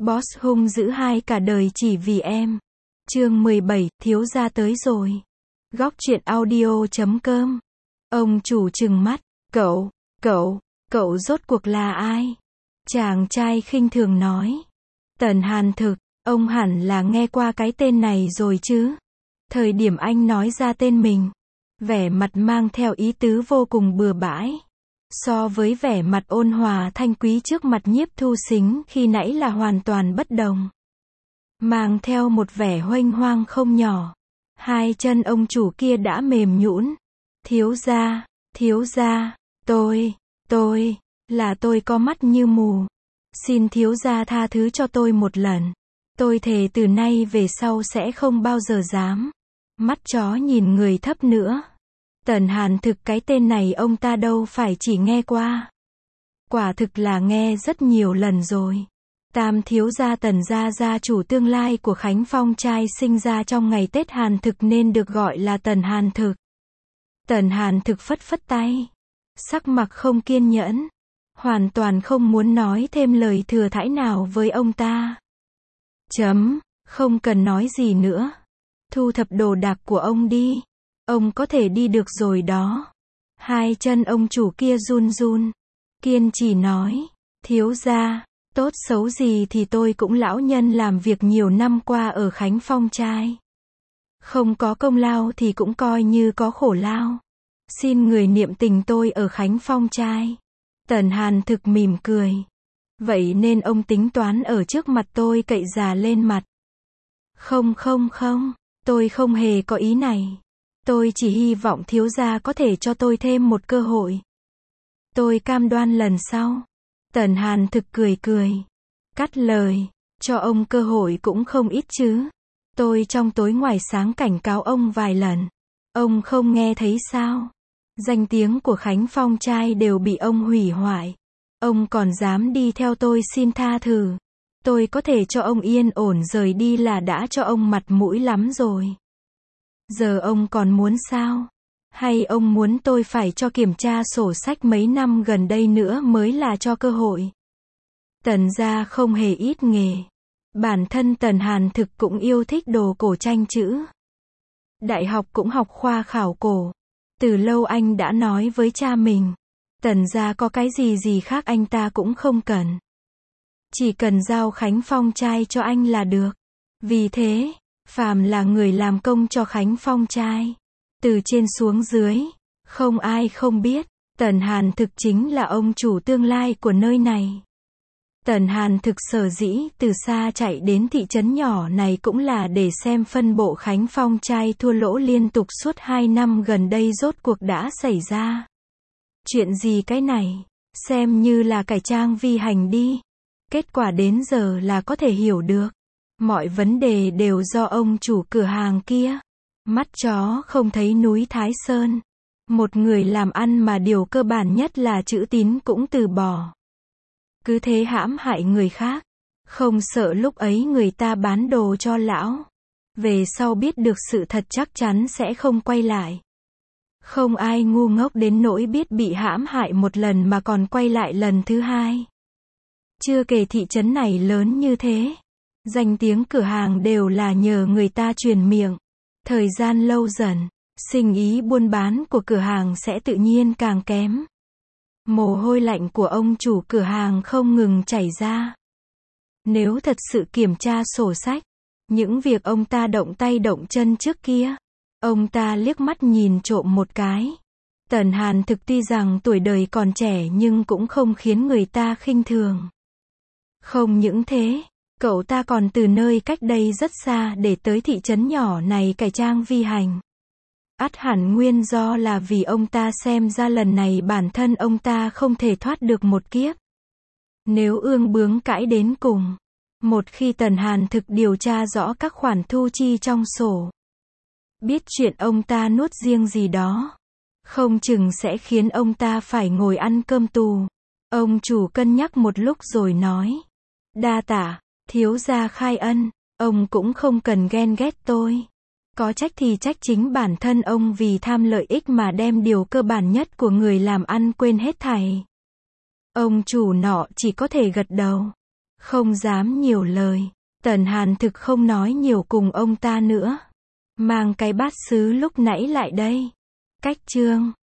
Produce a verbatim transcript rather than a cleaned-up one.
Boss hung dữ hai cả đời chỉ vì em. Chương mười bảy, thiếu gia tới rồi. Góc truyện audio chấm com. Ông chủ trừng mắt, cậu, cậu, cậu rốt cuộc là ai? Chàng trai khinh thường nói. Tần Hàn Thực, ông hẳn là nghe qua cái tên này rồi chứ. Thời điểm anh nói ra tên mình, vẻ mặt mang theo ý tứ vô cùng bừa bãi. So với vẻ mặt ôn hòa thanh quý trước mặt Nhiếp Thu Sính khi nãy là hoàn toàn bất đồng. Mang theo một vẻ huênh hoang không nhỏ. Hai chân ông chủ kia đã mềm nhũn. Thiếu gia, thiếu gia, tôi, tôi, là tôi có mắt như mù. Xin thiếu gia tha thứ cho tôi một lần. Tôi thề từ nay về sau sẽ không bao giờ dám mắt chó nhìn người thấp nữa. Tần Hàn Thực, cái tên này ông ta đâu phải chỉ nghe qua. Quả thực là nghe rất nhiều lần rồi. Tam thiếu gia Tần gia gia chủ tương lai của Khánh Phong trai sinh ra trong ngày Tết Hàn Thực nên được gọi là Tần Hàn Thực. Tần Hàn Thực phất phất tay. Sắc mặt không kiên nhẫn. Hoàn toàn không muốn nói thêm lời thừa thãi nào với ông ta. Chấm, không cần nói gì nữa. Thu thập đồ đạc của ông đi. Ông có thể đi được rồi đó. Hai chân ông chủ kia run run. Kiên trì nói. Thiếu gia, tốt xấu gì thì tôi cũng lão nhân làm việc nhiều năm qua ở Khánh Phong trai. Không có công lao thì cũng coi như có khổ lao. Xin người niệm tình tôi ở Khánh Phong trai. Tần Hàn Thực mỉm cười. Vậy nên ông tính toán ở trước mặt tôi cậy già lên mặt. Không không không, tôi không hề có ý này. Tôi chỉ hy vọng thiếu gia có thể cho tôi thêm một cơ hội. Tôi cam đoan lần sau. Tần Hàn Thực cười cười. Cắt lời, cho ông cơ hội cũng không ít chứ. Tôi trong tối ngoài sáng cảnh cáo ông vài lần. Ông không nghe thấy sao? Danh tiếng của Khánh Phong trai đều bị ông hủy hoại. Ông còn dám đi theo tôi xin tha thứ. Tôi có thể cho ông yên ổn rời đi là đã cho ông mặt mũi lắm rồi. Giờ ông còn muốn sao? Hay ông muốn tôi phải cho kiểm tra sổ sách mấy năm gần đây nữa mới là cho cơ hội? Tần gia không hề ít nghề. Bản thân Tần Hàn Thực cũng yêu thích đồ cổ tranh chữ. Đại học cũng học khoa khảo cổ. Từ lâu anh đã nói với cha mình. Tần gia có cái gì gì khác anh ta cũng không cần. Chỉ cần giao Khánh Phong trai cho anh là được. Vì thế, phàm là người làm công cho Khánh Phong trai, từ trên xuống dưới, không ai không biết, Tần Hàn Thực chính là ông chủ tương lai của nơi này. Tần Hàn Thực sở dĩ từ xa chạy đến thị trấn nhỏ này cũng là để xem phân bộ Khánh Phong trai thua lỗ liên tục suốt hai năm gần đây rốt cuộc đã xảy ra. Chuyện gì cái này? Xem như là cải trang vi hành đi. Kết quả đến giờ là có thể hiểu được. Mọi vấn đề đều do ông chủ cửa hàng kia. Mắt chó không thấy núi Thái Sơn. Một người làm ăn mà điều cơ bản nhất là chữ tín cũng từ bỏ. Cứ thế hãm hại người khác. Không sợ lúc ấy người ta bán đồ cho lão. Về sau biết được sự thật chắc chắn sẽ không quay lại. Không ai ngu ngốc đến nỗi biết bị hãm hại một lần mà còn quay lại lần thứ hai. Chưa kể thị trấn này lớn như thế. Danh tiếng cửa hàng đều là nhờ người ta truyền miệng. Thời gian lâu dần, sinh ý buôn bán của cửa hàng sẽ tự nhiên càng kém. Mồ hôi lạnh của ông chủ cửa hàng không ngừng chảy ra. Nếu thật sự kiểm tra sổ sách, những việc ông ta động tay động chân trước kia, ông ta liếc mắt nhìn trộm một cái. Tần Hàn Thực tuy rằng tuổi đời còn trẻ nhưng cũng không khiến người ta khinh thường. Không những thế, cậu ta còn từ nơi cách đây rất xa để tới thị trấn nhỏ này cải trang vi hành. Ắt hẳn nguyên do là vì ông ta xem ra lần này bản thân ông ta không thể thoát được một kiếp. Nếu ương bướng cãi đến cùng, một khi Tần Hàn Thực điều tra rõ các khoản thu chi trong sổ, biết chuyện ông ta nuốt riêng gì đó, không chừng sẽ khiến ông ta phải ngồi ăn cơm tù. Ông chủ cân nhắc một lúc rồi nói. Đa tạ, thiếu gia khai ân, ông cũng không cần ghen ghét tôi. Có trách thì trách chính bản thân ông vì tham lợi ích mà đem điều cơ bản nhất của người làm ăn quên hết thảy. Ông chủ nọ chỉ có thể gật đầu. Không dám nhiều lời. Tần Hàn thực không nói nhiều cùng ông ta nữa. Mang cái bát sứ lúc nãy lại đây. Cách trương.